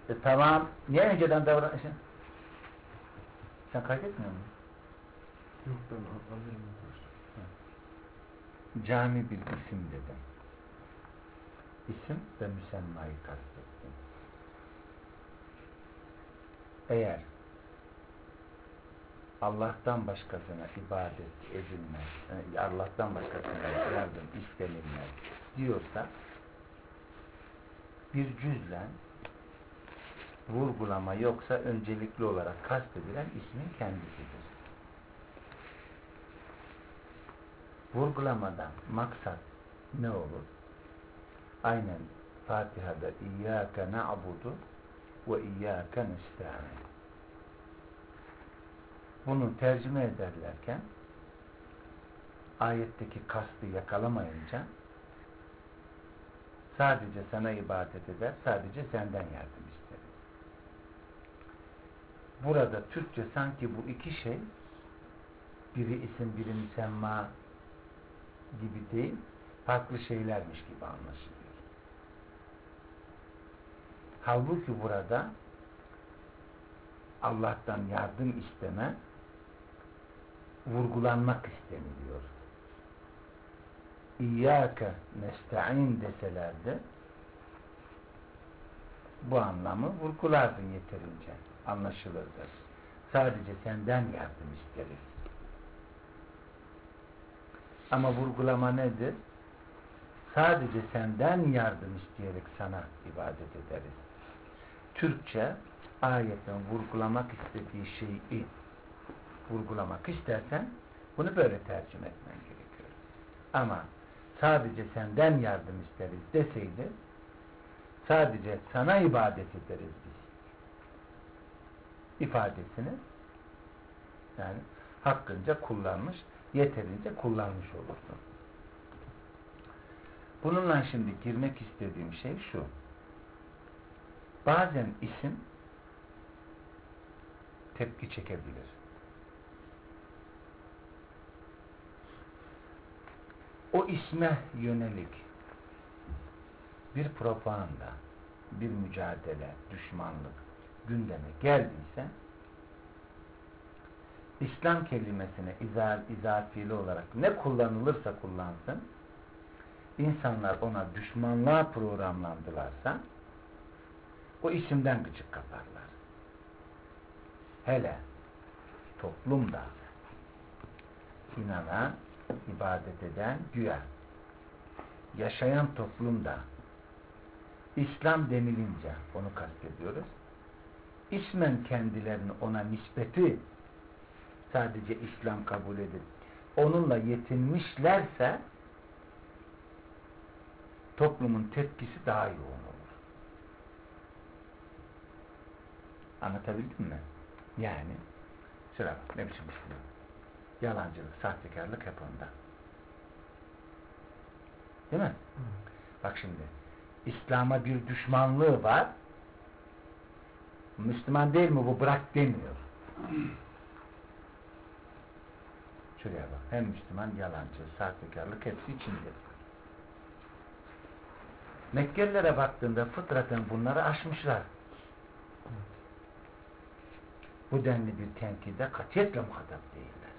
Tamam. Niye önceden davranışın? Sen kaydetmiyor musun? Yok, ben alırım. Cami bir isim dedim. İsim ve müsemmayı kastettim. Eğer Allah'tan başkasına ibadet edilmez, Allah'tan başkasına yardım istenilmez diyorsa bir cüzlen vurgulama yoksa öncelikli olarak kastedilen ismin kendisidir. Vurgulamadan maksat ne olur? Aynen Fatiha'da İyyâke na'budu ve İyyâke nesta'in. Bunu tercüme ederlerken ayetteki kastı yakalamayınca sadece sana ibadet eder, sadece senden yardım isteriz. Burada Türkçe sanki bu iki şey biri isim, biri müsemma gibi değil, farklı şeylermiş gibi anlaşılıyor. Halbuki burada Allah'tan yardım isteme vurgulanmak isteniliyor. İyyâke nesta'in deselerdi bu anlamı vurgulardın yeterince. Anlaşılırdı. Sadece senden yardım isteriz. Ama vurgulama nedir? Sadece senden yardım isteyerek sana ibadet ederiz. Türkçe ayetin vurgulamak istediği şeyi vurgulamak istersen bunu böyle tercüme etmen gerekiyor. Ama sadece senden yardım isteriz deseydi sadece sana ibadet ederiz biz ifadesini yani hakkınca kullanmış, yeterince kullanmış olurdu. Bununla şimdi girmek istediğim şey şu. Bazen isim tepki çekebilir. O isme yönelik bir propaganda, bir mücadele, düşmanlık gündeme geldiyse İslam kelimesine izafili olarak ne kullanılırsa kullansın insanlar ona düşmanlığa programlandılarsa o isimden gıcık kaparlar. Hele toplumda inanan, ibadet eden, güya yaşayan toplumda İslam denilince onu kastediyoruz. İsmen kendilerini ona nispeti sadece İslam kabul edip onunla yetinmişlerse toplumun tepkisi daha yoğun olur. Anlatabildim mi? Yani sıra ne biçim Müslüman? Yalancılık, sahtekarlık hep onda. Değil mi? Bak şimdi İslam'a bir düşmanlığı var. Müslüman değil mi bu? Bırak demiyor. Şuraya bak. Hem Müslüman yalancı, sahtekarlık hepsi içindedir. Mekkelilere baktığında fıtraten bunları aşmışlar. Bu denli bir tenkide katiyetle muhatap değiller.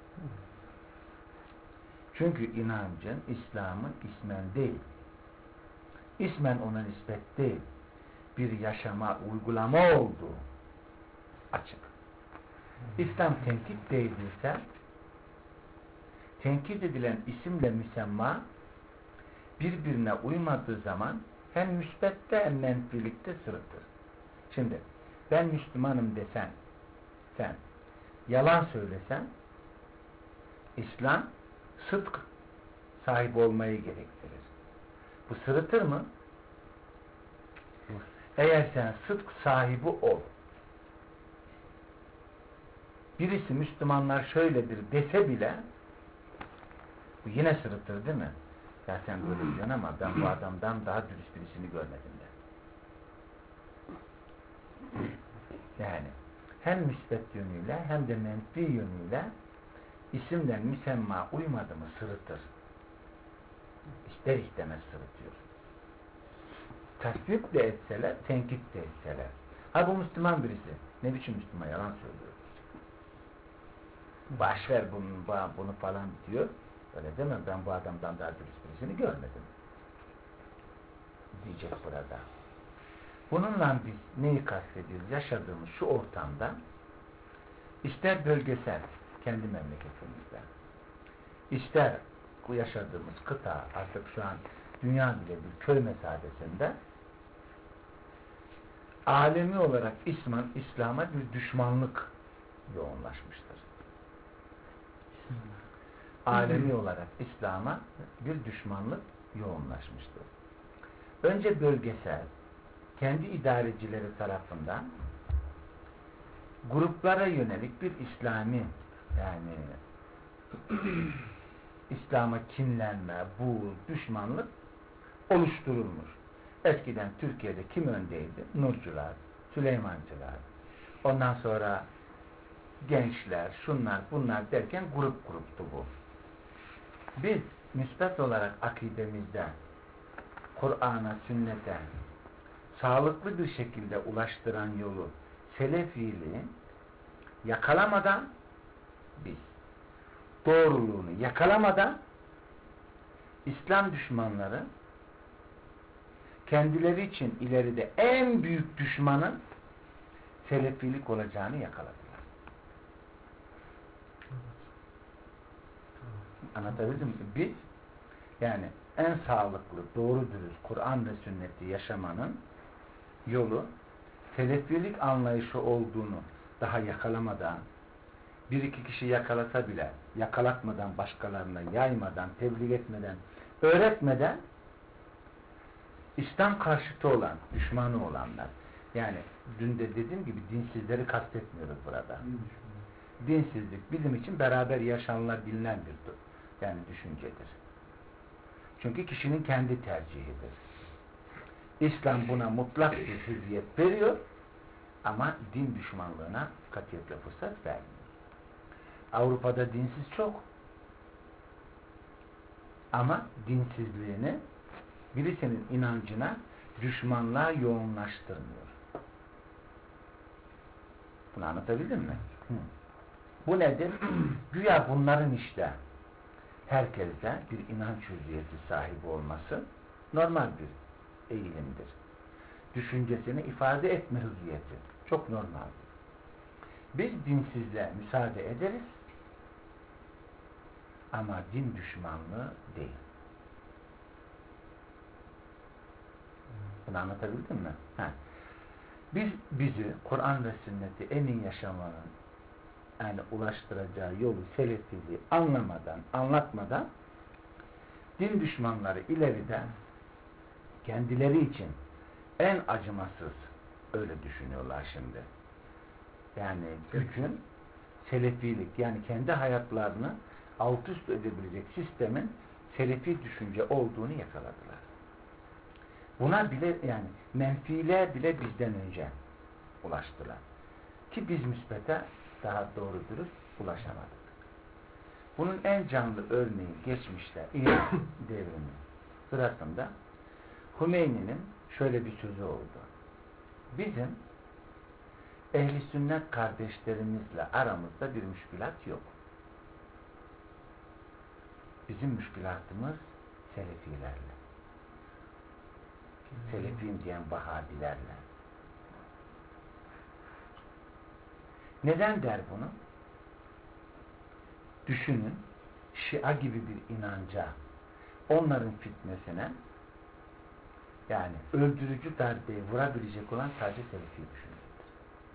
Çünkü inancın, İslam'ın ismen değil. İsmen ona nispet değil. Bir yaşama, uygulama olduğu açık. İslam tenkit değildiyse tenkit edilen isimle müsemma birbirine uymadığı zaman hem müsbette hem menfilikte sırıtır. Şimdi ben Müslümanım desen sen yalan söylesen İslam sıdk sahibi olmayı gerektirir. Bu sırıtır mı? Eğer sen sıdk sahibi ol birisi Müslümanlar şöyledir dese bile bu yine sırıtır değil mi? Ya sen böyle diyorsun ama ben bu adamdan daha dürüst birisini görmedim de. Yani hem müsbet yönüyle hem de menfi yönüyle isimden müsemma uymadı mı sırıtır. İster istemez sırıtıyor. Tasvip de etseler, tenkit de etseler. Ha bu Müslüman birisi. Ne biçim Müslüman, yalan söylüyor. Başver bunu falan diyor. Öyle deme, ben bu adamdan daha dürüst birisini görmedim. Diyecek burada. Bununla biz neyi kastediyoruz? Yaşadığımız şu ortamda ister bölgesel, kendi memleketimizde, ister bu yaşadığımız kıta, artık şu an dünya bile bir köy mesafesinde, alemi olarak İslam'a bir düşmanlık yoğunlaşmıştır. Alemi olarak İslam'a bir düşmanlık yoğunlaşmıştır. Önce bölgesel, kendi idarecileri tarafından gruplara yönelik bir İslami, yani İslam'a kinlenme, buğz, düşmanlık oluşturulmuş. Eskiden Türkiye'de kim öndeydi? Nurcular, Süleymancılar. Ondan sonra gençler, şunlar, bunlar derken grup gruptu bu. Biz müsbet olarak akidemizde Kur'an'a, sünnete sağlıklı bir şekilde ulaştıran yolu, selefiliği yakalamadan, biz doğruluğunu yakalamadan İslam düşmanları kendileri için ileride en büyük düşmanın selefilik olacağını yakaladılar. Anlatabildim mi? Biz yani en sağlıklı, doğru dürüst Kur'an ve sünneti yaşamanın yolu selefilik anlayışı olduğunu daha yakalamadan, bir iki kişi yakalasa bile yakalatmadan, başkalarına yaymadan, tebliğ etmeden, öğretmeden İslam karşıtı olan, düşmanı olanlar, yani dün de dediğim gibi dinsizleri kastetmiyoruz burada. Dinsizlik bizim için beraber yaşanılabilen bir yani düşüncedir. Çünkü kişinin kendi tercihidir. İslam buna mutlak bir hürriyet veriyor ama din düşmanlığına katiyetle fırsat vermiyor. Avrupa'da dinsiz çok ama dinsizliğini birisinin inancına düşmanlığa yoğunlaştırmıyor. Bunu anlatabildim mi? Bu nedir? Güya bunların işte herkeste bir inanç hürriyeti sahibi olması normal bir eğilimdir. Düşüncesini ifade etme hürriyeti çok normaldir. Biz dinsizliğe müsaade ederiz ama din düşmanlığı değil. Bunu anlatabildim mi? Bizi Kur'an ve sünneti en iyi yaşamanın yani ulaştıracağı yolu, selefiliği anlamadan, anlatmadan din düşmanları ileride kendileri için en acımasız, öyle düşünüyorlar şimdi. Yani bütün selefilik, yani kendi hayatlarını alt üst edebilecek sistemin selefi düşünce olduğunu yakaladılar. Buna bile, yani menfiyle bile bizden önce ulaştılar. Ki biz müsbete daha doğru dürüst ulaşamadık. Bunun en canlı örneği geçmişte İran devrimi sırasında Hümeyni'nin şöyle bir sözü oldu. Bizim ehli sünnet kardeşlerimizle aramızda bir müşkülat yok. Bizim müşkülatımız selefilerle. Selefiyim diyen Vahabilerle. Neden der bunu? Düşünün, Şia gibi bir inanca, onların fitnesine, yani öldürücü darbeyi vurabilecek olan sadece Selefi düşüncedir.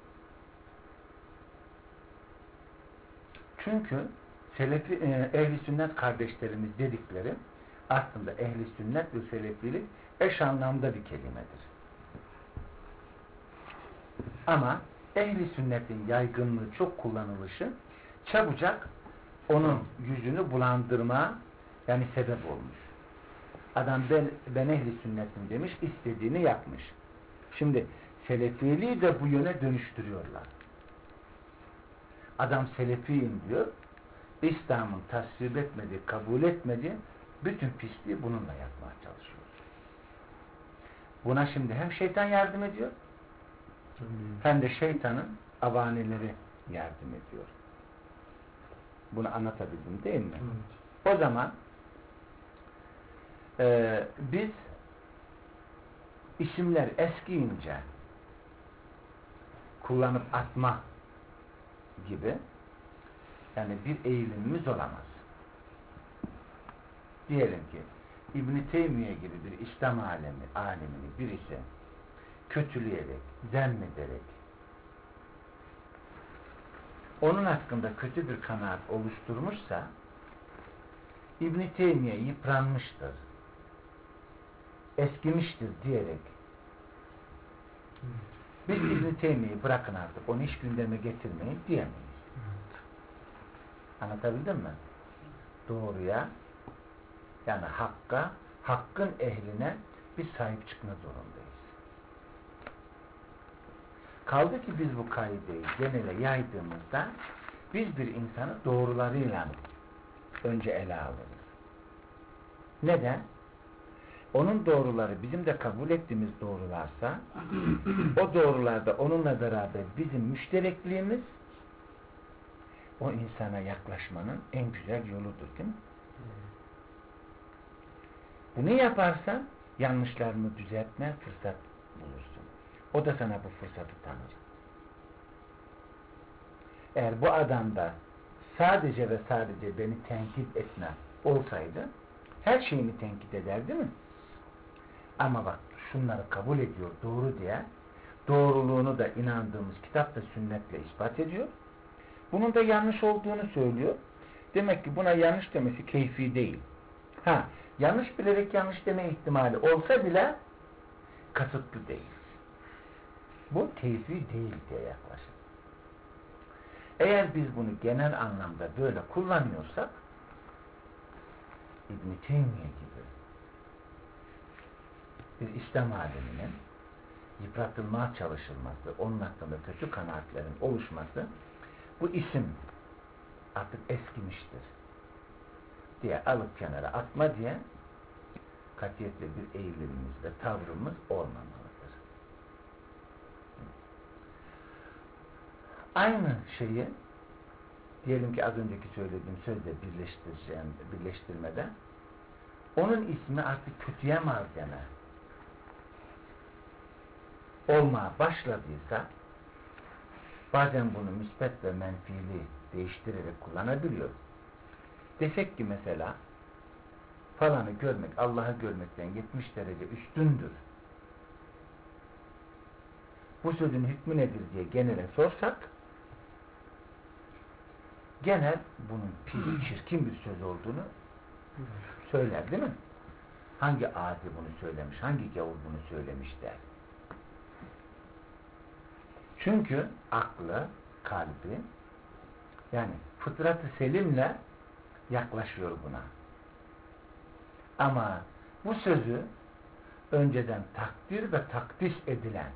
Çünkü Selefi, ehli sünnet kardeşlerimiz dedikleri aslında ehli sünnet ve selefilik eş anlamda bir kelimedir. Ama ehli sünnetin yaygınlığı, çok kullanılışı çabucak onun yüzünü bulandırma yani sebep olmuş. Adam ben ehli sünnetim demiş, istediğini yapmış. Şimdi selefiliği de bu yöne dönüştürüyorlar. Adam selefiyim diyor, İslam'ın tasvip etmediği, kabul etmediği bütün pisliği bununla yapmaya çalışıyor. Buna şimdi hem şeytan yardım ediyor, hem de şeytanın avanileri yardım ediyor. Bunu anlatabildim değil mi? Evet. O zaman biz isimler eskiyince kullanıp atma gibi yani bir eğilimimiz olamaz. Diyelim ki İbn-i Teymiye gibi bir İslam alemini birisi kötüleyerek, zemmederek onun hakkında kötü bir kanaat oluşturmuşsa İbn-i Teymiye yıpranmıştır, eskimiştir diyerek biz İbn-i Teymiye'yi bırakın artık, onu hiç gündeme getirmeyin diyemeyiz. Evet. Anlatabildim mi? Doğruya, yani hakka, hakkın ehline biz sahip çıkma zorundayız. Kaldı ki biz bu kaideyi genele yaydığımızda biz bir insanı doğrularıyla önce ele alırız. Neden? Onun doğruları bizim de kabul ettiğimiz doğrularsa o doğrularda onunla beraber bizim müşterekliğimiz o insana yaklaşmanın en güzel yoludur, değil mi? Bunu yaparsan yanlışlarını düzeltme fırsat bulursun. O da sana bu fırsatı tanır. Eğer bu adamda sadece ve sadece beni tenkit etme olsaydı her şeyini tenkit eder, değil mi? Ama bak şunları kabul ediyor doğru diye doğruluğunu da inandığımız kitapta sünnetle ispat ediyor. Bunun da yanlış olduğunu söylüyor. Demek ki buna yanlış demesi keyfi değil. Yanlış bilerek yanlış deme ihtimali olsa bile kasıtlı değil. Bu keyfi değil diye yaklaşır. Eğer biz bunu genel anlamda böyle kullanıyorsak İbn-i Teymiye gibi bir İslam aleminin yıpratılmaya çalışılması, onun hakkında kötü kanaatlerin oluşması, bu isim artık eskimiştir diye alıp kenara atma diye katiyetle bir eğilimimiz ve tavrımız olmamalıdır. Aynı şeyi diyelim ki az önceki söylediğim sözle birleştirmede onun ismi artık kötüye malzeme olmaya başladıysa bazen bunu müsbet ve menfili değiştirerek kullanabiliyor. Desek ki mesela falanı görmek Allah'ı görmekten 70 derece üstündür. Bu sözün hükmü nedir diye genele sorsak genel bunun pis, çirkin bir söz olduğunu söyler, değil mi? Hangi adi bunu söylemiş, hangi gavur bunu söylemiş der. Çünkü aklı, kalbi yani fıtratı selimle yaklaşıyor buna. Ama bu sözü önceden takdir ve takdis edilen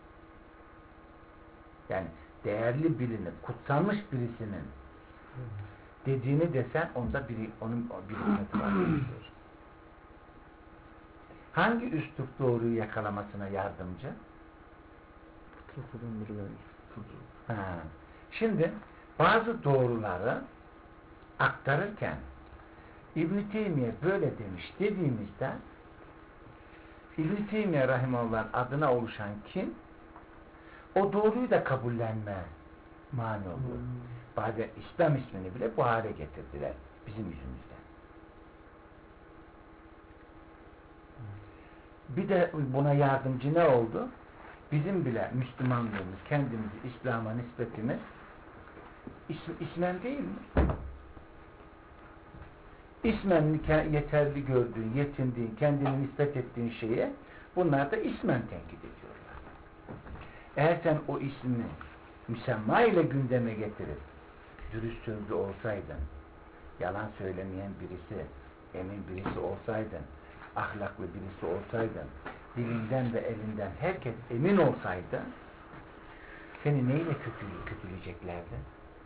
yani değerli bilinip kutsanmış birisinin dediğini desen onda onun bir hikmeti var diyor. Hangi üslup doğruyu yakalamasına yardımcı? Fıtratıdan biri belki. Şimdi bazı doğruları aktarırken İbn-i Teymiye böyle demiş dediğimizde İbn-i Teymiye rahimehullah'ın adına oluşan kim? O doğruyu da kabullenme mani oluyor. Bazen İslam ismini bile bu hale getirdiler bizim yüzümüzden. Bir de buna yardımcı ne oldu? Bizim bile Müslümanlığımız, kendimizi İslam'a nispetimiz ismen değil mi? İsmen yeterli gördüğün, yetindiğin, kendini nispet ettiğin şeye bunlar da ismen tenkit ediyorlar. Eğer sen o ismi müsemma ile gündeme getirip dürüst sözlü olsaydın, yalan söylemeyen birisi, emin birisi olsaydın, ahlaklı birisi olsaydın, dilinden ve elinden herkes emin olsaydı seni neyle kötüleyeceklerdi?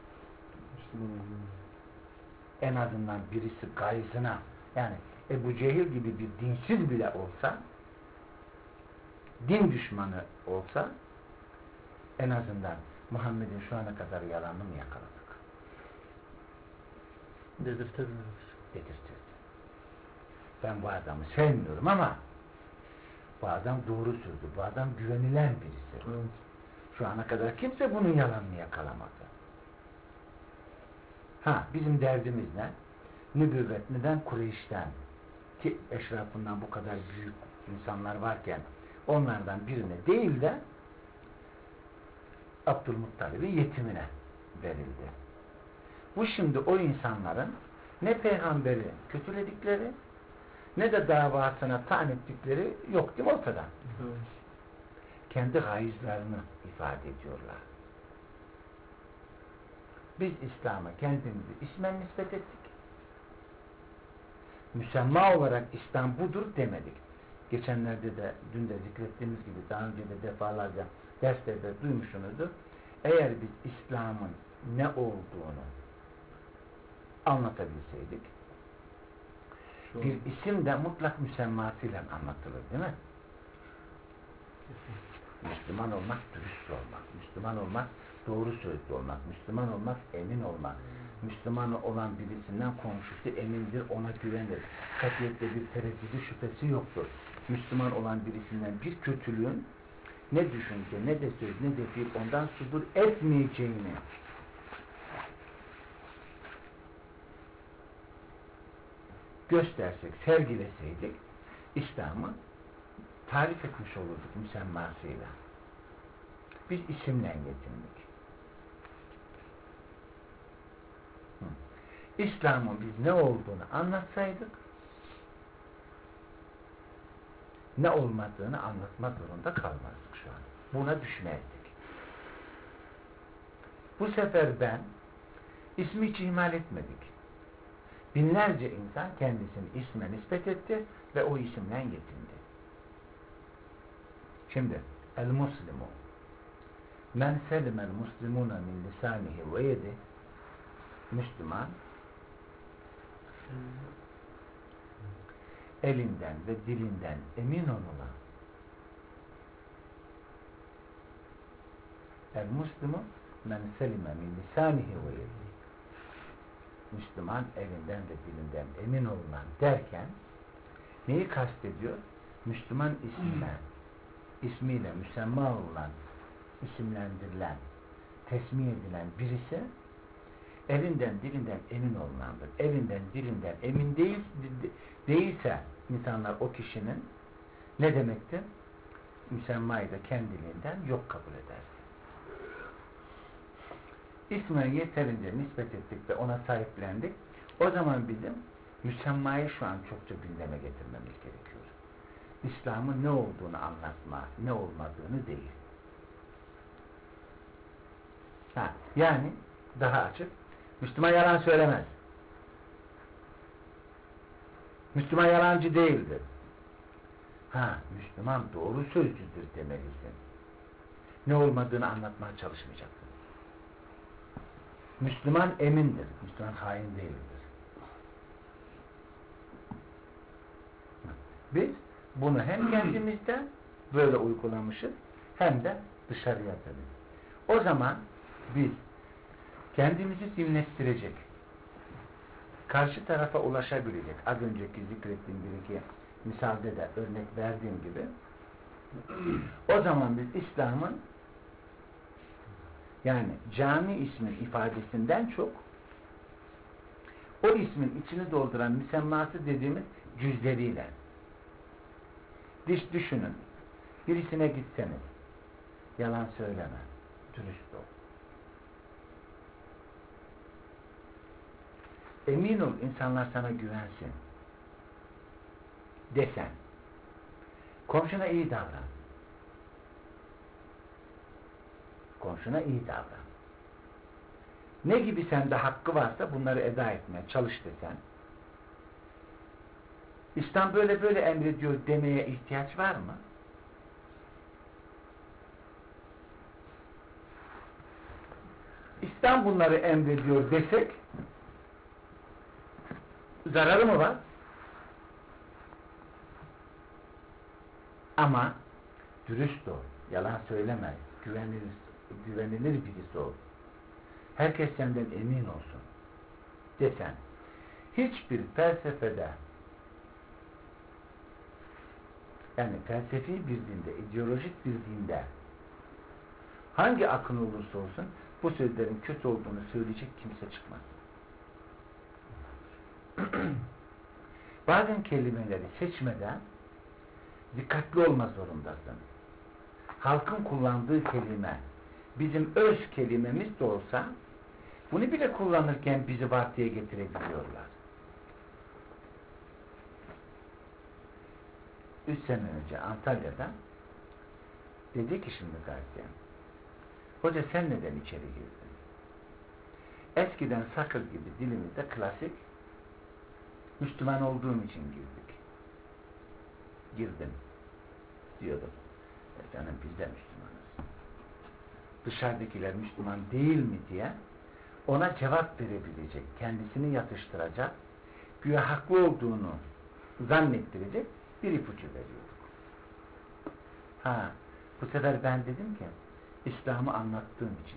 En azından birisi gayzına yani Ebu Cehil gibi bir dinsiz bile olsa din düşmanı olsa En azından Muhammed'in şu ana kadar yalanını mı yakaladık? Dedirtebiliriz. Dedirtirdi. Ben bu adamı sevmiyorum ama bu adam doğru söyledi. Bu adam güvenilen birisi. Evet. Şu ana kadar kimse bunun yalanını yakalamadı. Ha, bizim derdimiz ne? Nübüvvet neden Kureyş'ten, ki eşrafından bu kadar büyük insanlar varken onlardan birine değil de Abdülmuttalib'in yetimine verildi. Bu şimdi o insanların ne peygamberi kötüledikleri ne de davasına taan ettikleri yok değil mi ortada? Evet. Kendi gayızlarını ifade ediyorlar. Biz İslam'a kendimizi ismen nispet ettik. Müsemma olarak İslam budur demedik. Geçenlerde de, dün de zikrettiğimiz gibi daha önce de defalarca derslerde duymuşsunuzdur. Eğer biz İslam'ın ne olduğunu anlatabilseydik, bir isim de mutlak müsemmasıyla anlatılır değil mi? Müslüman olmak dürüst olmak, Müslüman olmak doğru sözlü olmak, Müslüman olmak emin olmak, Müslüman olan birisinden komşusu emindir, ona güvenir. Katiyette bir tereddüdü şüphesi yoktur. Müslüman olan birisinden bir kötülüğün ne düşünce, ne de söz, ne de fiil ondan sudur etmeyeceğini göstersek, sergileseydik İslam'ı tarif etmiş olurduk müsemmasıyla. Biz isimle yetindik. İslam'ın biz ne olduğunu anlatsaydık ne olmadığını anlatma zorunda kalmazdık şu an. Buna düşmezdik. Bu sefer ben ismi hiç ihmal etmedik. Binlerce insan kendisini isme nispet etti ve o isimle yetindi. Şimdi el-muslimu men selimel muslimuna min lisanihi ve yedi, Müslüman elinden ve dilinden emin olunan, el-muslimu men selime min lisanihi ve yedi, Müslüman elinden ve dilinden emin olunan derken neyi kastediyor? Müslüman ismiyle müsemma olan, isimlendirilen, tesmih edilen birisi elinden dilinden emin olunandır. Elinden dilinden emin değilse insanlar o kişinin ne demektir? Müsemmayı da kendiliğinden yok kabul eder. İsme yeterince nispet ettik ve ona sahiplendik. O zaman bizim müsemmayı şu an çokça gündeme getirmemiz gerekiyor. İslam'ın ne olduğunu anlatma, ne olmadığını değil. Yani daha açık, Müslüman yalan söylemez. Müslüman yalancı değildir. Müslüman doğru sözcüdür demelisin. Ne olmadığını anlatmaya çalışmayacaksın. Müslüman emindir. Müslüman hain değildir. Biz bunu hem kendimizde böyle uygulamışız hem de dışarıya tabii. O zaman biz kendimizi zimmettirecek, karşı tarafa ulaşabilecek, az önceki zikrettiğim bir iki misalde de örnek verdiğim gibi, o zaman biz İslam'ın yani cami ismin ifadesinden çok o ismin içini dolduran müsemması dediğimiz cüzleriyle düşünün, birisine gitseniz yalan söyleme, dürüst ol. Emin ol, insanlar sana güvensin desen, komşuna iyi davran. Komşuna iyi davran. Ne gibi sende hakkı varsa bunları eda etmeye çalış desen, İslam böyle böyle emrediyor demeye ihtiyaç var mı? İslam bunları emrediyor desek zararı mı var? Ama dürüst ol, yalan söyleme, güvenilir güvenilir birisi ol. Herkes senden emin olsun desen, hiçbir felsefede, yani felsefi bir dinde, ideolojik bir dinde hangi akım olursa olsun bu sözlerin kötü olduğunu söyleyecek kimse çıkmaz. Bazen kelimeleri seçmeden dikkatli olma zorundasın. Halkın kullandığı kelime bizim öz kelimemiz de olsa bunu bile kullanırken bizi vartıya getirebiliyorlar. 3 sene önce Antalya'da dedi ki şimdi gardiyan, hoca sen neden içeri girdin? Eskiden sakır gibi dilimizde klasik Müslüman olduğum için girdim diyordum. Canım biz de Müslümanız. Dışarıdakiler Müslüman değil mi diye ona cevap verebilecek, kendisini yatıştıracak, güya haklı olduğunu zannettirecek bir ipucu veriyorduk. Bu sefer ben dedim ki İslam'ı anlattığım için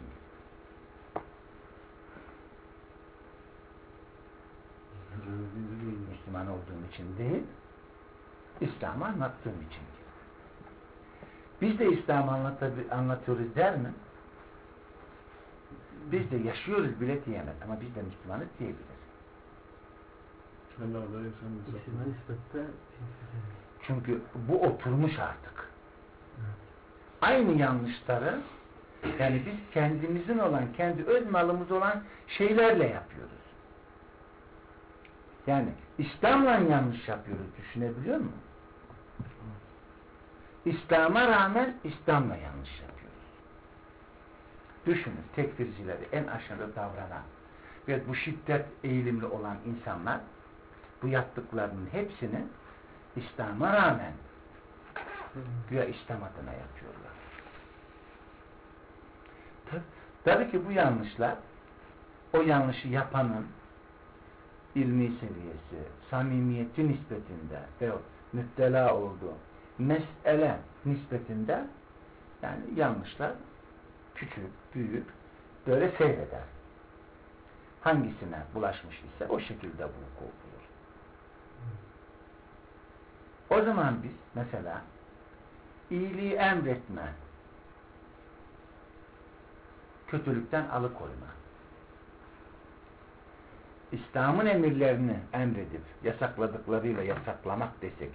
Müslüman olduğum için değil, İslam'ı anlattığım için. Biz de İslam'ı anlatıyoruz der mi? Biz de yaşıyoruz bile diyemez ama biz de Müslümanız diyebiliriz. Çünkü bu oturmuş artık. Aynı yanlışları yani biz kendimizin olan, kendi öz malımız olan şeylerle yapıyoruz. Yani İslam'la yanlış yapıyoruz. Düşünebiliyor musun? İslam'a rağmen İslam'la yanlış yapıyoruz. Düşünün, tekfircileri en aşırı davranan ve bu şiddet eğilimli olan insanlar bu yaptıklarının hepsini İslam'a rağmen güya İslam adına yapıyorlar. Tabii ki bu yanlışlar o yanlışı yapanın ilmi seviyesi, samimiyeti nispetinde ve müptela olduğu mesele nispetinde yani yanlışlar küçük, büyük böyle seyreder. Hangisine bulaşmış ise o şekilde vuku bulur. O zaman biz mesela iyiliği emretme, kötülükten alıkoyma, İslam'ın emirlerini emredip yasakladıklarıyla yasaklamak desek,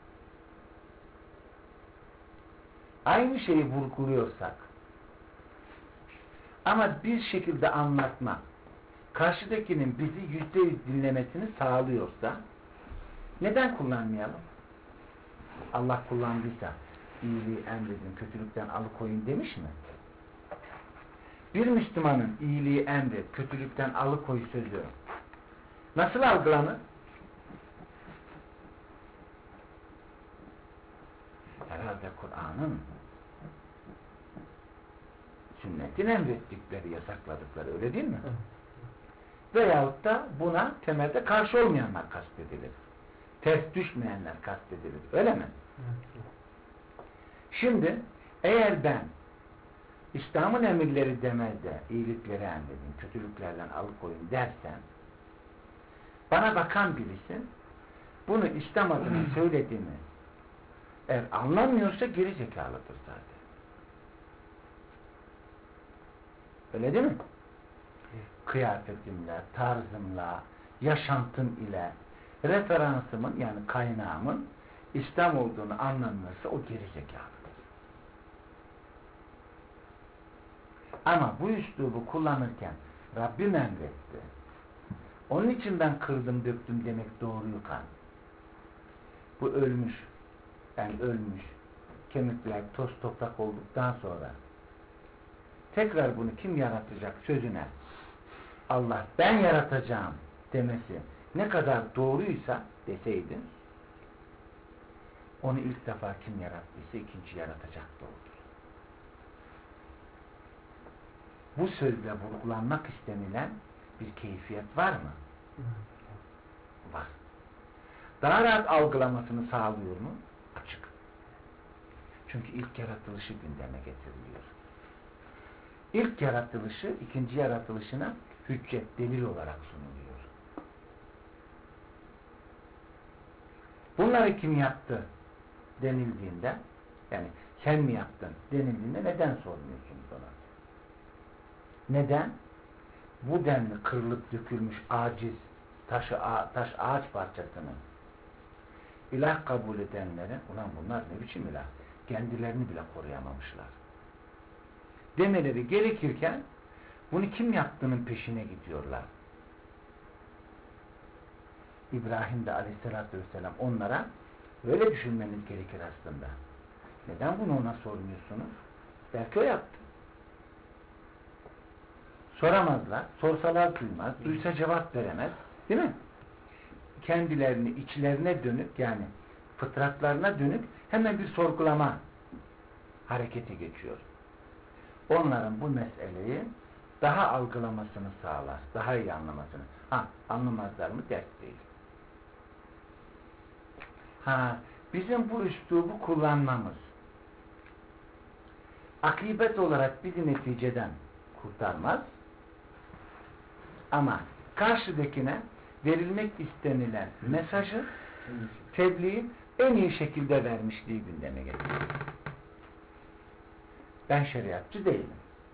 aynı şeyi vurguluyorsak ama bir şekilde anlatmak karşıdakinin bizi %100 dinlemesini sağlıyorsa neden kullanmayalım? Allah kullandıysa iyiliği emredin, kötülükten alıkoyun demiş mi? Bir Müslümanın iyiliği emret, kötülükten alıkoy sözü nasıl algılanır? Herhalde Kur'an'ın sünnetin emrettikleri, yasakladıkları öyle değil mi? Evet. Veyahut da buna temelde karşı olmayanlar kastedilir. Ters düşmeyenler kastedilir. Öyle mi? Evet. Şimdi eğer ben İslam'ın emirleri demez de iyilikleri emredin, kötülüklerden alıkoyun dersen bana bakan birisi bunu İslam adına söylediğini eğer anlamıyorsa geri zekalıdır zaten. Öyle değil mi? Kıyafetimle, tarzımla, yaşantım ile referansımın yani kaynağımın İslam olduğunu anlamıyorsa o geri zekalıdır. Ama bu üslubu kullanırken Rabbim emretti. Onun için ben kırdım döktüm demek doğruyu kan. Bu ölmüş, yani ölmüş, kemikler toz toprak olduktan sonra tekrar bunu kim yaratacak sözüne Allah ben yaratacağım demesi ne kadar doğruysa deseydin onu ilk defa kim yarattıysa ikinci yaratacak doğrudur. Bu sözle vurgulanmak istenilen bir keyfiyet var mı? Var. Daha rahat algılamasını sağlıyor mu? Açık. Çünkü ilk yaratılışı gündeme getiriliyor. İlk yaratılışı, ikinci yaratılışına hüccet, delil olarak sunuluyor. Bunları kim yaptı denildiğinde, yani sen mi yaptın denildiğinde neden sormuyorsunuz ona? Neden? Bu denli kırılıp dökülmüş aciz taş ağaç parçasını ilah kabul edenlere, ulan bunlar ne biçim ilah? Kendilerini bile koruyamamışlar demeleri gerekirken bunu kim yaptığının peşine gidiyorlar. İbrahim de aleyhissalatü vesselam onlara böyle düşünmeniz gerekir aslında. Neden bunu ona sormuyorsunuz? Belki o yaptı. Soramazlar. Sorsalar duymaz. Duysa cevap veremez. Değil mi? Kendilerini içlerine dönük, yani fıtratlarına dönük hemen bir sorgulama harekete geçiyor. Onların bu meseleyi daha algılamasını sağlar. Daha iyi anlamasını. Anlamazlar mı? Dert değil. Bizim bu üslubu kullanmamız akibet olarak bizi neticeden kurtarmaz. Ama karşıdakine verilmek istenilen mesajı, tebliği en iyi şekilde vermişliği gündeme getirir. Ben şeriatçı değilim.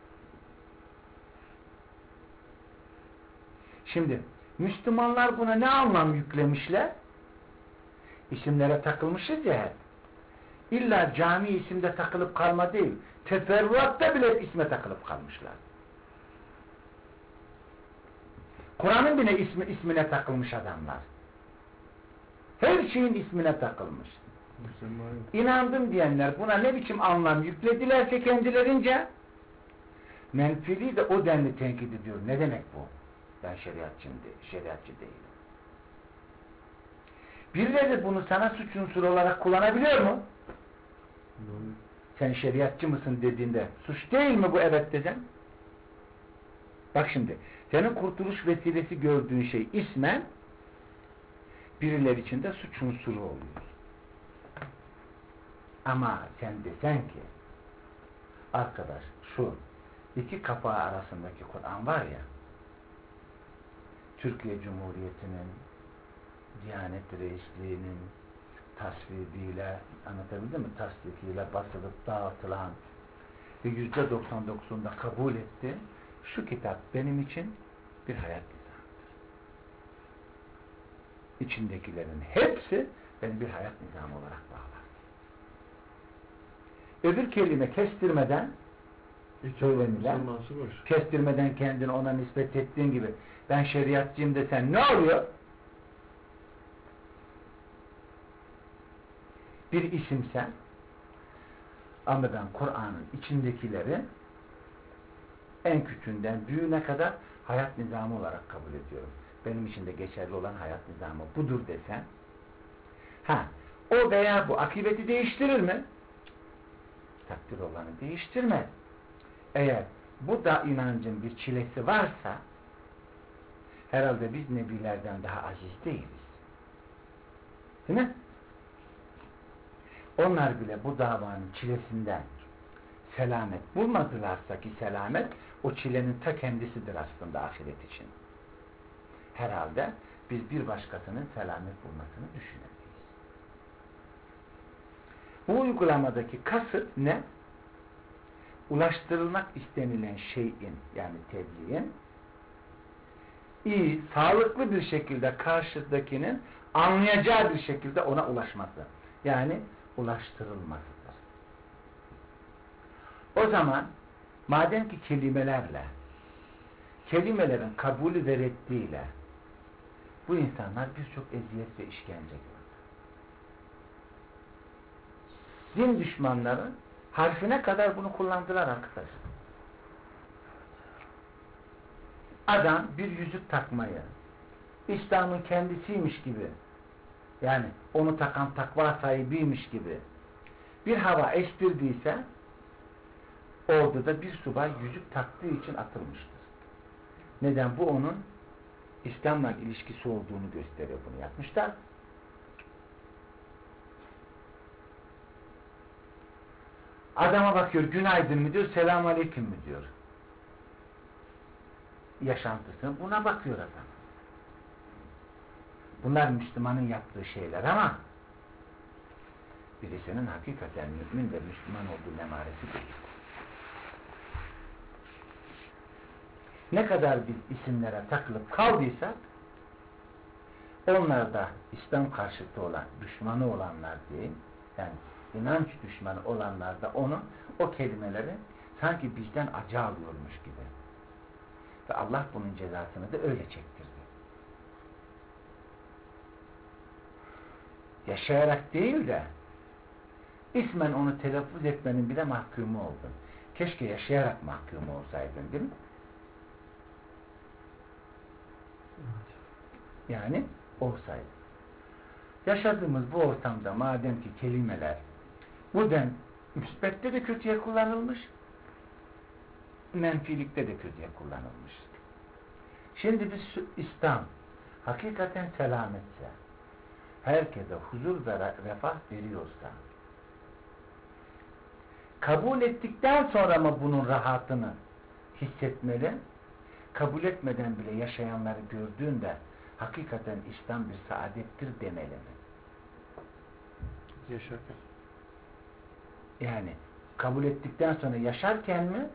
Şimdi Müslümanlar buna ne anlam yüklemişler? İsimlere takılmışız ya hep. İlla cami isimde takılıp kalma değil. Teferruatta bile isme takılıp kalmışlar. Kur'an'ın bile ismine takılmış adamlar. Her şeyin ismine takılmış. İnandım diyenler buna ne biçim anlam yükledilerse kendilerince, menfili de o denli tenkit ediyor. Ne demek bu? Ben şeriatçı değilim. Birileri bunu sana suç unsuru olarak kullanabiliyor mu? Sen şeriatçı mısın dediğinde suç değil mi bu evet desen? Bak şimdi, senin kurtuluş vesilesi gördüğün şey ismen birileri için de suç unsuru oluyor. Ama sen desen ki arkadaş şu iki kapağı arasındaki Kur'an var ya, Türkiye Cumhuriyeti'nin Diyanet Reisliği'nin tasvibiyle, anlatabildim mi? Tasdikiyle basılıp dağıtılan ve %99'unda kabul etti. Şu kitap benim için bir hayat nizamıdır. İçindekilerin hepsi beni bir hayat nizamı olarak bağlar. Öbür kelime kestirmeden söylenilen, kestirmeden kendini ona nispet ettiğin gibi ben şeriatçıyım desen ne oluyor? Bir isimse ama ben Kur'an'ın içindekileri en küçüğünden büyüğüne kadar hayat nizamı olarak kabul ediyorum. Benim için de geçerli olan hayat nizamı budur desen, o veya bu akıbeti değiştirir mi? Takdir olanı değiştirmez. Eğer bu da inancın bir çilesi varsa herhalde biz nebilerden daha aziz değiliz. Değil mi? Onlar bile bu davanın çilesinden selamet bulmadılarsa ki selamet o çilenin ta kendisidir aslında ahiret için. Herhalde biz bir başkasının selamet bulmasını düşünemeyiz. Bu uygulamadaki kasıt ne? Ulaştırılmak istenilen şeyin, yani tebliğin iyi, sağlıklı bir şekilde karşıdakinin anlayacağı bir şekilde ona ulaşması. Yani ulaştırılmasıdır. O zaman madem ki kelimelerin kabulü ve reddiyle bu insanlar birçok eziyet ve işkence gördü. Din düşmanları harfine kadar bunu kullandılar arkadaşlar. Adam bir yüzük takmayı İslam'ın kendisiymiş gibi, yani onu takan takva sahibiymiş gibi bir hava estirdiyse orduda bir subay yüzük taktığı için atılmıştır. Neden? Bu onun İslam'la ilişkisi olduğunu gösteriyor, bunu yapmışlar. Adama bakıyor, günaydın mı diyor, selamun aleyküm mü diyor. yaşantısını buna bakıyor adam. Bunlar Müslümanın yaptığı şeyler ama birisinin hakikaten mümin ve Müslüman olduğu emaresi değil. Ne kadar biz isimlere takılıp kaldıysak onlar da İslam karşıtı olan, düşmanı olanlar diyeyim, yani inanç düşmanı olanlar da o kelimeleri sanki bizden acı alıyormuş gibi. Ve Allah bunun cezasını da öyle çektirdi. Yaşayarak değil de ismen onu telaffuz etmenin bile mahkumu oldun. Keşke yaşayarak mahkum olsaydın, değil mi? Yani olsaydı. Yaşadığımız bu ortamda madem ki kelimeler bu den müsbette de kötüye kullanılmış, menfilikte de kötüye kullanılmış. Şimdi biz İslam hakikaten selametse, herkese huzur ve refah veriyorsa, kabul ettikten sonra mı bunun rahatını hissetmeli? Kabul etmeden bile yaşayanları gördüğünde hakikaten İslam bir saadettir demeli mi? Yaşarken. Yani kabul ettikten sonra yaşarken mi?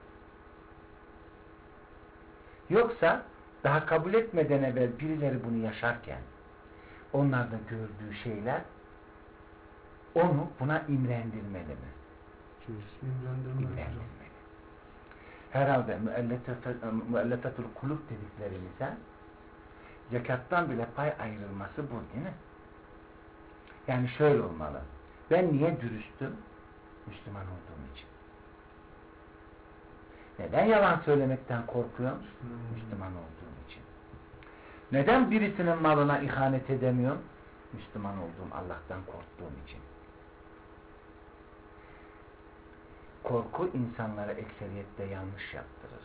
Yoksa daha kabul etmeden evvel birileri bunu yaşarken onlarda gördüğü şeyler onu buna imrendirmeli mi? İmrendirmeli. Herhalde müellefetul kulub dediklerimize zekattan bile pay ayrılması bu, değil mi? Yani şöyle olmalı. Ben niye dürüstüm? Müslüman olduğum için. Neden yalan söylemekten korkuyorum? Müslüman olduğum için. Neden birisinin malına ihanet edemiyorum? Müslüman olduğum, Allah'tan korktuğum için. Korku insanlara ekseriyette yanlış yaptırır.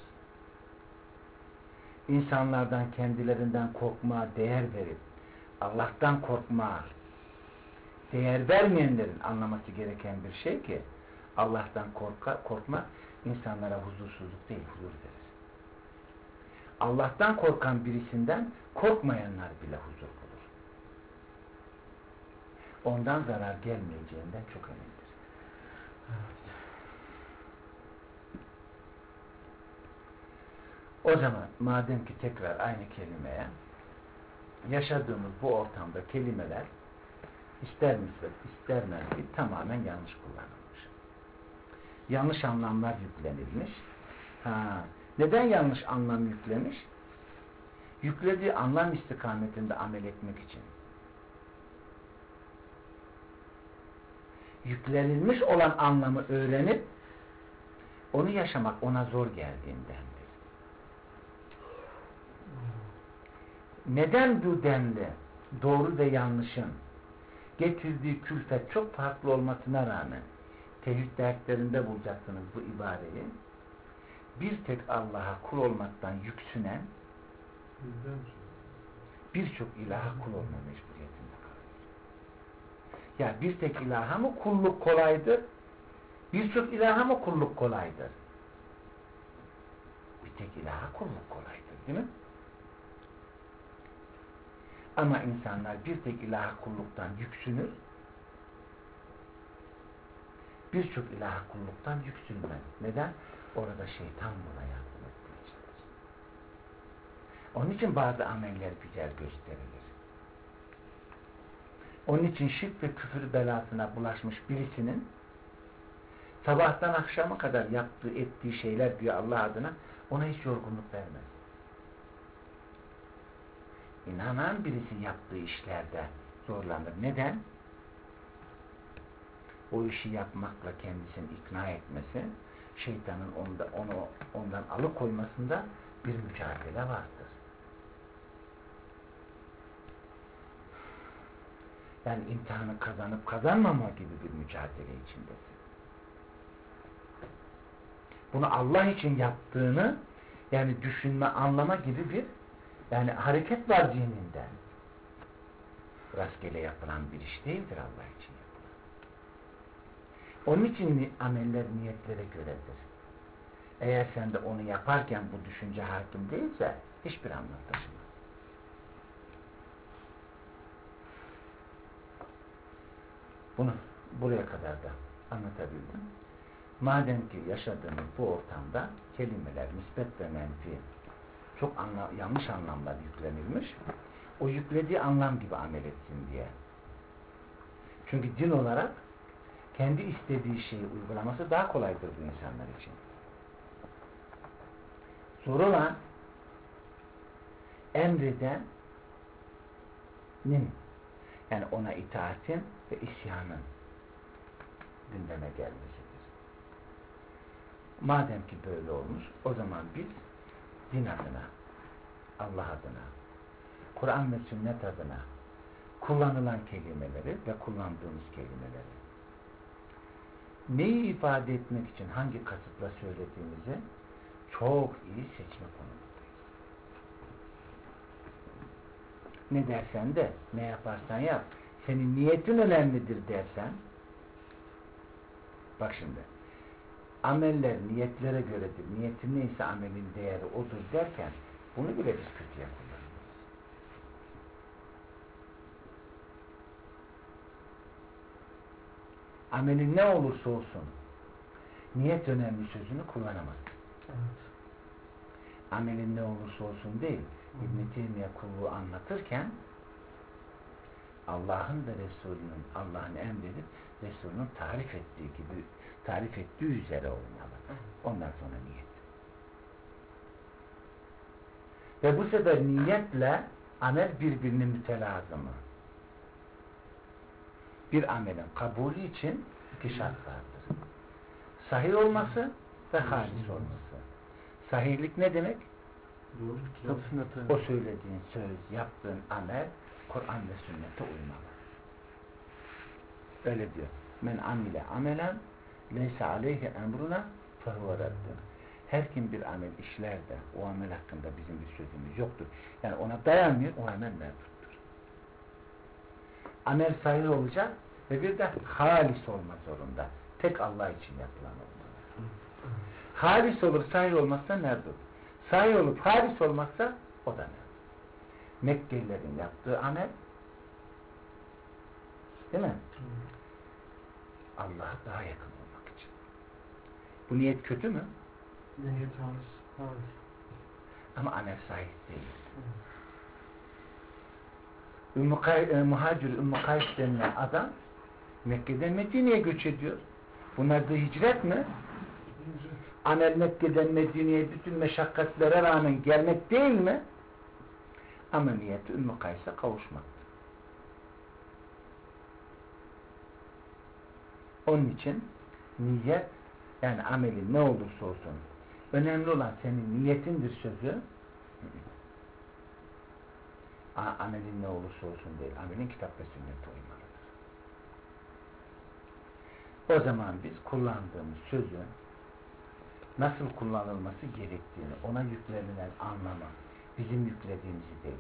İnsanlardan kendilerinden korkmaya değer verip Allah'tan korkmaya değer vermeyenlerin anlaması gereken bir şey ki Allah'tan korkma insanlara huzursuzluk değil, huzur verir. Allah'tan korkan birisinden korkmayanlar bile huzur bulur. Ondan zarar gelmeyeceğinden çok emindir. Evet. O zaman madem ki tekrar aynı kelimeye yaşadığımız bu ortamda kelimeler ister müsbet ister menfi tamamen yanlış kullanılmış. Yanlış anlamlar yüklenilmiş. Neden yanlış anlam yüklemiş? Yüklediği anlam istikametinde amel etmek için. Yüklenilmiş olan anlamı öğrenip onu yaşamak ona zor geldiğindendir. Neden bu denli doğru ve yanlışın getirdiği külfet çok farklı olmasına rağmen tevhid derslerinde bulacaksınız bu ibareyi. Bir tek Allah'a kul olmaktan yüksünen birçok ilaha kul olma mecburiyetinde kalır. Ya bir tek ilaha mı kulluk kolaydır? Birçok ilaha mı kulluk kolaydır? Bir tek ilaha kulluk kolaydır, değil mi? Ama insanlar bir tek ilaha kulluktan yüksünür, birçok ilaha kulluktan yüksünmez. Neden? Orada şeytan buna yardım etmeye çalışır. Onun için bazı ameller güzel gösterilir. Onun için şirk ve küfür belasına bulaşmış birisinin sabahtan akşama kadar yaptığı, ettiği şeyler diyor Allah adına ona hiç yorgunluk vermez. İnanan birisi yaptığı işlerde zorlanır. Neden? O işi yapmakla kendisini ikna etmesi, şeytanın onu ondan alıkoymasında bir mücadele vardır. Yani imtihanı kazanıp kazanmama gibi bir mücadele içindesin. Bunu Allah için yaptığını yani düşünme, anlama gibi bir yani hareket var zihninden. Rastgele yapılan bir iş değildir Allah için yapılan. Onun için ameller niyetlere göredir. Eğer sen de onu yaparken bu düşünce hakim değilse hiçbir anlam taşımaz. Bunu buraya kadar da anlatabildim. Madem ki yaşadığımız bu ortamda kelimeler müsbet ve menfi çok yanlış anlamlar yüklenilmiş, o yüklediği anlam gibi amel etsin diye. Çünkü din olarak kendi istediği şeyi uygulaması daha kolaydır bu insanlar için. Zor olan emredenin, yani ona itaatin ve isyanın gündeme gelmesidir. Madem ki böyle olmuş, o zaman biz din adına, Allah adına, Kur'an ve sünnet adına kullanılan kelimeleri ve kullandığımız kelimeleri neyi ifade etmek için hangi kasıtla söylediğimizi çok iyi seçme konumundayız. Ne dersen de, ne yaparsan yap, senin niyetin önemlidir dersen, bak şimdi, ameller niyetlere göredir, niyetin neyse amelin değeri odur derken, bunu bile biz kötüye kullanıyoruz. Amelin ne olursa olsun, niyet önemli sözünü kullanamazsın. Evet. Amelin ne olursa olsun değil, İbn-i Teymiye kulluğu anlatırken, Allah'ın ve Resulünün, Allah'ın emredip Resulünün tarif ettiği üzere olmalı. Ondan sonra niyet. Ve bu sefer niyetle amel birbirinin mütelazımı. Bir amelin kabulü için iki şart vardır. Sahih olması ve halis olması. Sahihlik ne demek? O söylediğin söz, yaptığın amel Kur'an ve sünnete uymalı. Öyle diyor. Men amile amelen leyse aleyhi emruna fehuve reddun. Her kim bir amel işler de o amel hakkında bizim bir sözümüz yoktur. Yani ona dayanmıyor, o amel mevcuttur. Amel sahih olacak ve bir de halis olmak zorunda. Tek Allah için yapılan olmalı. Halis olur, sahih olmazsa mevcut. Sahih olup halis olmazsa o da mevcut. Mekkelilerin yaptığı amel, değil mi? Allah'a daha yakın olmak için. Bu niyet kötü mü? Niyet halis. Ama amel sahih değil. Muhacir Ümmü Kays denilen adam Mekke'den Medine'ye göç ediyor. Bunlar da hicret mi? Amel Mekke'den Medine'ye bütün meşakkatlere rağmen gelmek değil mi? Ama niyeti Ümmü Kays'a kavuşmaktır. Onun için niyet, yani amelin ne olursa olsun önemli olan senin niyetindir sözü. Amelin ne olursa olsun değil, amelin kitap ve sünnete uymalıdır. O zaman biz kullandığımız sözü nasıl kullanılması gerektiğini, ona yüklenilen anlamı bizim yüklediğimizi değil,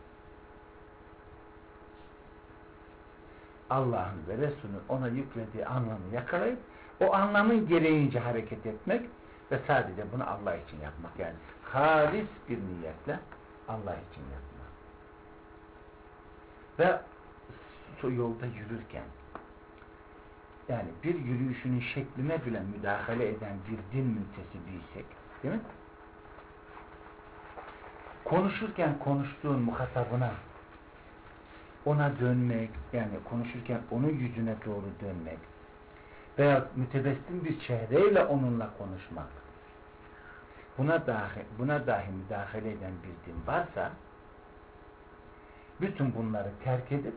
Allah'ın ve Resulünün ona yüklediği anlamı yakalayıp o anlamın gereğince hareket etmek ve sadece bunu Allah için yapmak, yani halis bir niyetle Allah için yapmak. Ve yolda yürürken, yani bir yürüyüşünün şekline bile müdahale eden bir din müntesibiysek, değil mi? Konuşurken konuştuğun muhatabına ona dönmek, yani konuşurken onun yüzüne doğru dönmek veya mütebessim bir çehreyle onunla konuşmak, buna dahi müdahale eden bir din varsa bütün bunları terk edip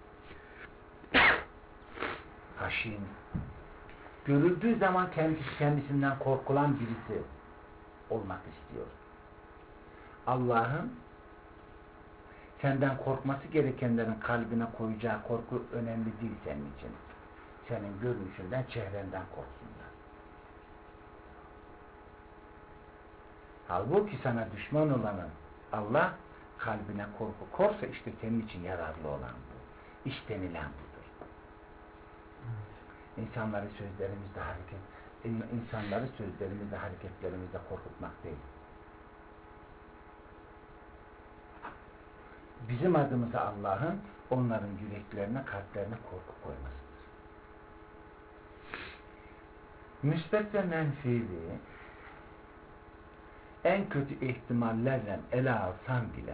haşin, görüldüğü zaman kendisinden korkulan birisi olmak istiyor. Allah'ın senden korkması gerekenlerin kalbine koyacağı korku önemli değil senin için. Senin görünüşünden, çehrenden korksunlar. Halbuki sana düşman olanın Allah kalbine korku korsa işte senin için yararlı olan bu. İstenilen budur. İnsanları sözlerimizde insanları sözlerimizle, hareketlerimizle korkutmak değil. Bizim adımıza Allah'ın onların yüreklerine, kalplerine korku koymasıdır. Müsbet ve menfiyi en kötü ihtimallerle ele alsam bile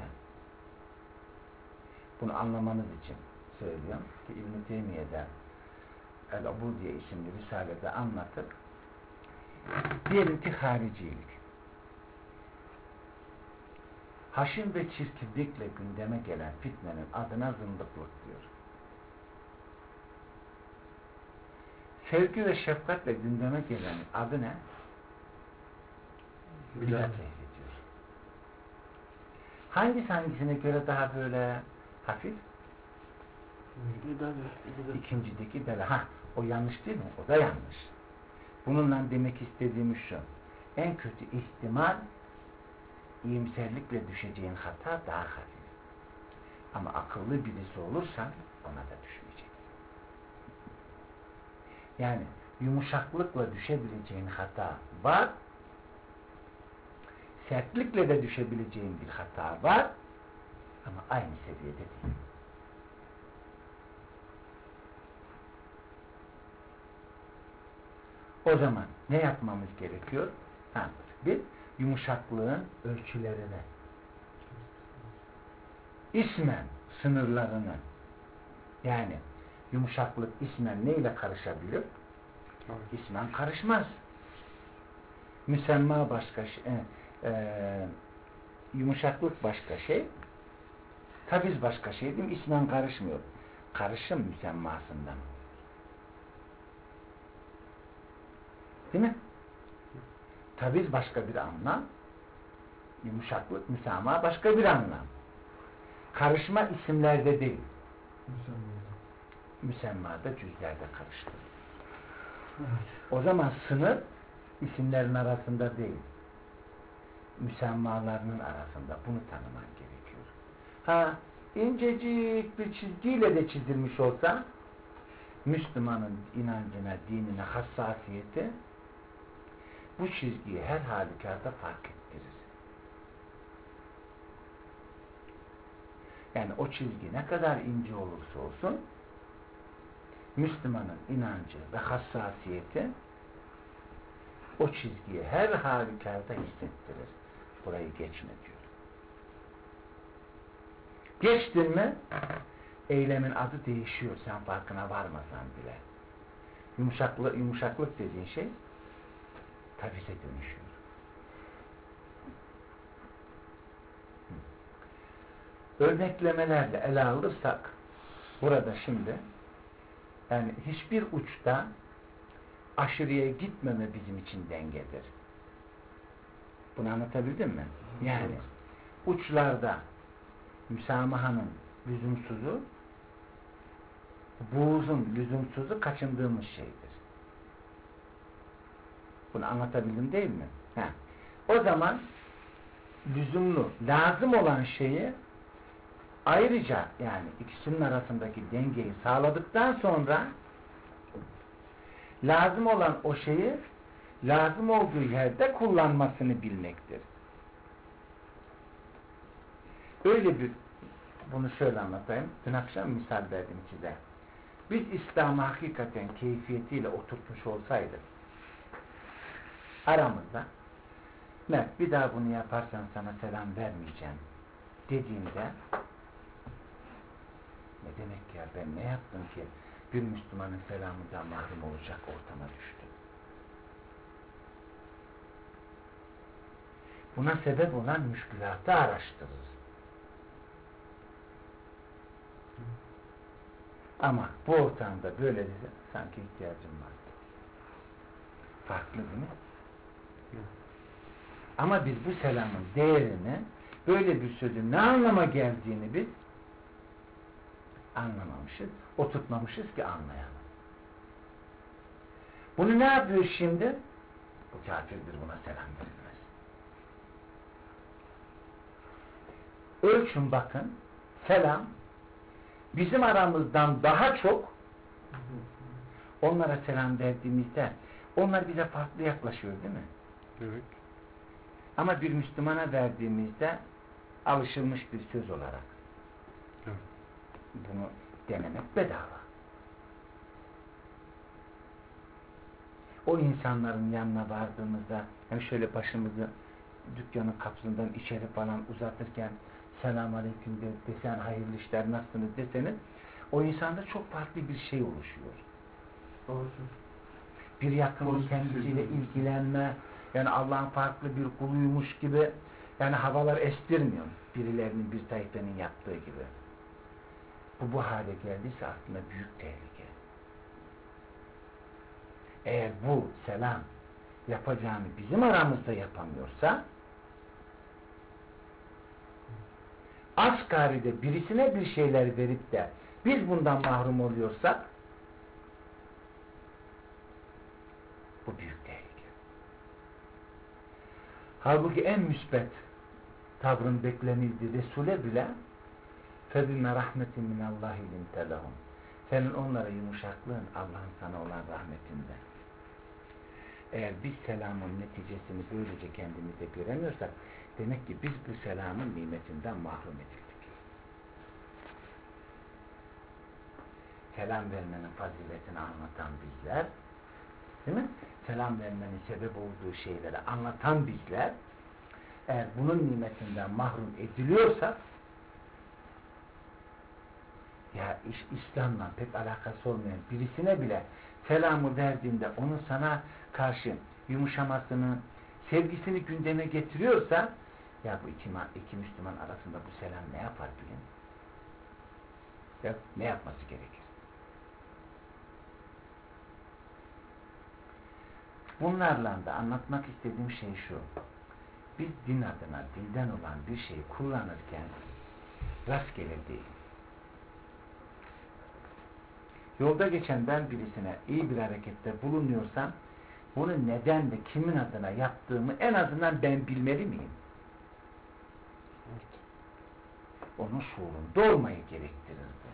bunu anlamanız için söylüyorum ki İbn-i Teymiye'de El-Ubudiye isimli risalede anlatır. Diyelim ki haricilik. Haşin ve çirkinlikle gündeme gelen fitnenin adına zındıklık diyor. Sevgi ve şefkatle gündeme gelen adı ne? Bidat ehli diyor. Hangisine göre daha böyle hafif? İkincideki deli. O yanlış değil mi? O da yanlış. Bununla demek istediğimiz şu. En kötü ihtimal iyimserlikle düşeceğin hata daha hafif. Ama akıllı birisi olursan ona da düşmeyeceksin. Yani yumuşaklıkla düşebileceğin hata var. Sertlikle de düşebileceğin bir hata var. Ama aynı seviyede değil. O zaman ne yapmamız gerekiyor? Bir, yumuşaklığın ölçülerini, ismen sınırlarını, yani yumuşaklık ismen neyle karışabilir? İsmen karışmaz. Müsemma başka şey, yumuşaklık başka şey, tabiz başka şey değil mi? İsmen karışmıyor. Karışım müsemmasından. Değil mi? Tabiz başka bir anlam, yumuşaklık, müsamaha başka bir anlam. Karışma isimlerde değil. Müsemmada, cüzlerde karıştırılır. Evet. O zaman sınır isimlerin arasında değil, müsemmalarının arasında. Bunu tanıman gerekiyor. İncecik bir çizgiyle de çizilmiş olsa Müslümanın inancına, dinine hassasiyeti bu çizgiyi her halükarda fark ettirir. Yani o çizgi ne kadar ince olursa olsun Müslümanın inancı ve hassasiyeti o çizgiyi her halükarda hissettirir. Burayı geçme diyor. Geçtin mi eylemin adı değişiyor. Sen farkına varmasan bile. Yumuşaklık dediğin şey tabize dönüşüyor. Örneklemelerle ele alırsak burada şimdi yani hiçbir uçta aşırıya gitmeme bizim için dengedir. Bunu anlatabildim mi? Yani uçlarda müsamahanın lüzumsuzu, buğzun lüzumsuzu kaçındığımız şeydir. Bunu anlatabildim değil mi? O zaman lüzumlu, lazım olan şeyi ayrıca yani ikisinin arasındaki dengeyi sağladıktan sonra lazım olan o şeyi lazım olduğu yerde kullanmasını bilmektir. Öyle bir bunu şöyle anlatayım. Dün akşam misal verdim size. Biz İslam'ı hakikaten keyfiyetiyle oturtmuş olsaydık aramızda Mert bir daha bunu yaparsan sana selam vermeyeceğim dediğimde ne demek ya ben ne yaptım ki bir Müslümanın selamından mahrum olacak ortama düştü. Buna sebep olan müşkülatı araştırır. Ama bu ortamda böyle dedi, sanki ihtiyacım var. Farklı değil mi? Ama biz bu selamın değerini, böyle bir sözün ne anlama geldiğini biz anlamamışız, oturtmamışız ki anlayalım. Bunu ne yapıyor şimdi? Bu kafirdir, buna selam verilmez. Ölçün bakın, selam bizim aramızdan daha çok onlara selam verdiğimizde Onlar bize farklı yaklaşıyor değil mi? Evet. Ama bir Müslümana verdiğimizde alışılmış bir söz olarak. Evet. Bunu denemek bedava. O insanların yanına vardığımızda hani şöyle başımızı dükkanın kapısından içeri falan uzatırken selamünaleyküm desen, hayırlı işler, nasılsınız deseniz, o insanda çok farklı bir şey oluşuyor. Doğru. Bir yakının Pozitif kendisiyle şey. ilgilenme, yani Allah'ın farklı bir kuluymuş gibi, yani havalar estirmiyor birilerinin, bir tayfenin yaptığı gibi. Bu hale geldiyse aslında büyük tehlike. Eğer bu selam yapacağını bizim aramızda yapamıyorsa, asgaride birisine bir şeyler verip de biz bundan mahrum oluyorsak, bu büyük tehlike. Halbuki en müsbet tavrın beklenildiği Resul'e bile فَبِمَ رَحْمَةٍ مِنَ اللّٰهِ لِنْتَ لَهُمْ, senin onlara yumuşaklığın Allah'ın sana olan rahmetinden. Eğer biz selamın neticesini böylece kendimize göremiyorsak, demek ki biz bu selamın nimetinden mahrum edildik. Selam vermenin faziletini anlatan bizler, değil mi? Selam vermenin sebep olduğu şeyleri anlatan bizler, eğer bunun nimetinden mahrum ediliyorsak, ya İslam'la pek alakası olmayan birisine bile selamı verdiğinde onun sana karşı yumuşamasını, sevgisini gündeme getiriyorsa, ya bu iki Müslüman arasında bu selam ne yapar bilin? Ya ne yapması gerekir? Bunlarla da anlatmak istediğim şey şu: biz din adına dilden olan bir şeyi kullanırken rastgele değil. Yolda geçen ben birisine iyi bir harekette bulunuyorsam, bunu neden ve kimin adına yaptığımı en azından ben bilmeli miyim? Evet. Onun şuurunda olmayı gerektirir bu.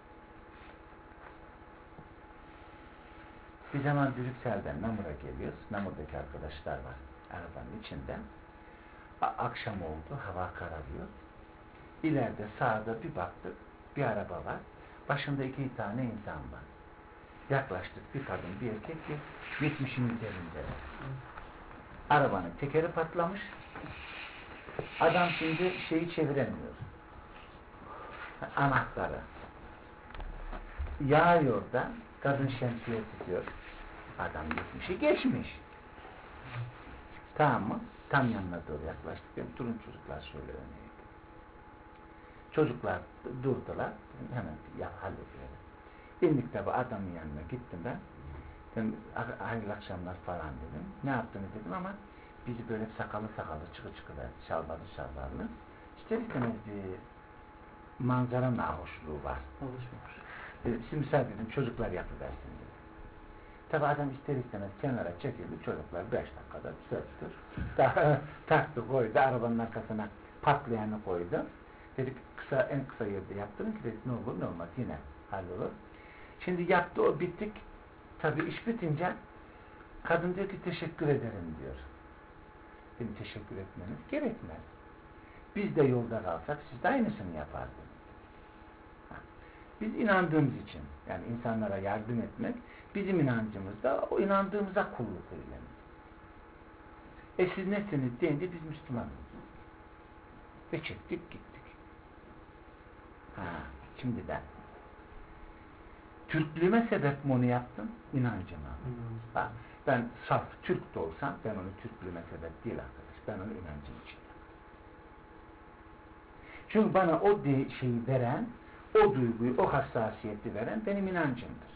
Bir zaman Brüksel'den Namur'a geliyoruz. Namur'daki arkadaşlar var arabanın içinde. Akşam oldu, hava kararıyor. İleride sağda bir baktık, bir araba var. Başında 2 tane insan var. Yaklaştık, bir kadın, bir erkek, 70'in üzerinde. Arabanın tekeri patlamış. Adam şimdi şeyi çeviremiyor. Anahtarı. Yağıyor da, kadın şemsiye tutuyor. Adam 70'i geçmiş. Tamam mı? Tam yanına doğru yaklaştık. Dedim, durun çocuklar, şöyle öne. Çocuklar durdular. Hemen hallediyorum. İndik tabi, adamın yanına gittim ben. Dedim, hayırlı akşamlar falan dedim. Ne yaptınız dedim, ama bizi böyle sakalı çıkı verdi. Şalvarlı. İster istemez bir manzara nahoşluğu var. Alışmamış. Şimdi müsaade dedim, çocuklar yapıversin dedi. Tabi adam ister istemez kenara çekildi. Çocuklar 5 dakikada söktür. Taktı, koydu. Arabanın arkasına patlayanı koydu. Dedik, en kısa yerde yaptırın ki dedik, ne olur ne olmaz yine hallolur. Şimdi yaptı, o bittik. Tabi iş bitince kadın diyor ki teşekkür ederim diyor. Dedim, teşekkür etmeniz gerekmez. Biz de yolda kalsak siz de aynısını yapardınız. Biz inandığımız için, yani insanlara yardım etmek bizim inancımızda, o inandığımıza kulluk eylemiz. Siz nesiniz deyince biz Müslümanız. Ve çektik gittik. Şimdi ben Türklüğüme sebep mi onu yaptım? İnancıma. Ben saf Türk de olsam ben onu Türklüğüme sebep değil arkadaş. Ben onu inancım için yaptım. Çünkü bana o şeyi veren, o duyguyu, o hassasiyeti veren benim inancımdır.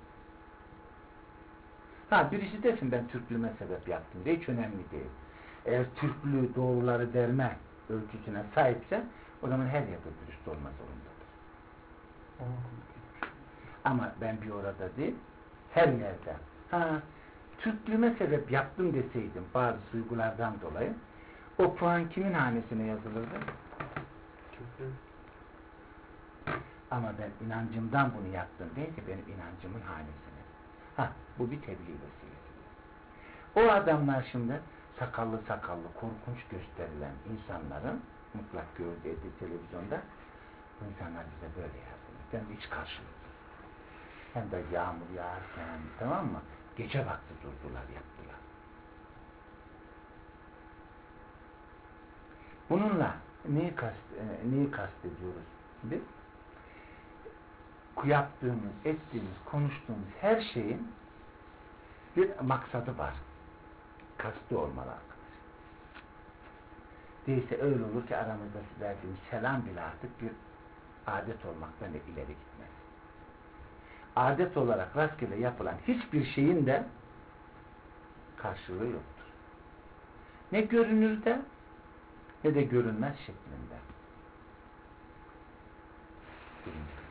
Birisi desin ben Türklüğüme sebep yaptım diye, hiç önemli değil. Eğer Türklüğü doğruları derme ölçüsüne sahipse, o zaman her yerde dürüst olma zorundadır. Ama ben bir orada değil, her yerde. Türklüğüme sebep yaptım deseydim bazı duygulardan dolayı, o puan kimin hanesine yazılırdı? Türklüğü. Ama ben inancımdan bunu yaptım değil ki, benim inancımın hanesine. Bu bir tebliğ vesilesi. O adamlar şimdi sakallı korkunç gösterilen insanların mutlak gördüğü televizyonda bu insanlar bize böyle yardım etti. Hem de hiç karşılıklı. Hem de yağmur yağarken, tamam mı? Gece vakti durdular, yaptılar. Bununla neyi kastediyoruz biz? Yaptığımız, ettiğimiz, konuştuğumuz her şeyin bir maksadı var. Kastı olmalı arkadaşlar. Değilse öyle olur ki aramızda verdiğimiz selam bile artık bir adet olmaktan ileri gitmez. Adet olarak rastgele yapılan hiçbir şeyin de karşılığı yoktur. Ne görünürde ne de görünmez şeklinde. Birinci